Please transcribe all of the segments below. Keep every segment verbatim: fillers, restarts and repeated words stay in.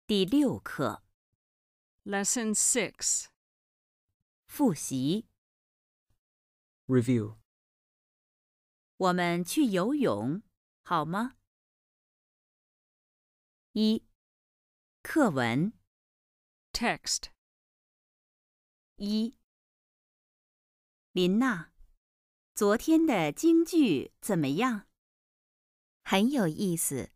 第六课 Lesson six. 复习。 Review. 我们去游泳，好吗？一、课文 Text. 一。林娜，昨天的京剧怎么样？ 很有意思。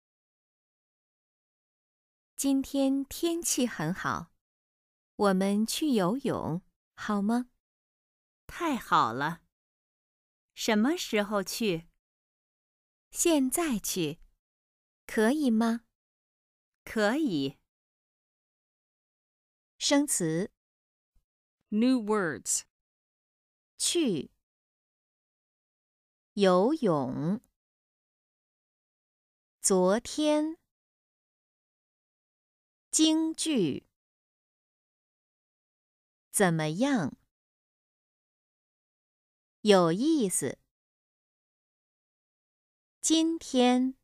今天天气很好，我们去游泳，好吗？ 太好了。什么时候去？ 现在去，可以吗？ 可以。 生词 New words. 去，游泳，昨天，京剧，怎么样？有意思。今天，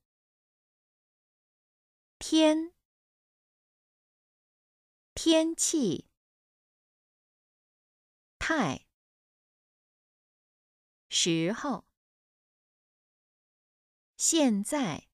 天，天气，太，时候，现在。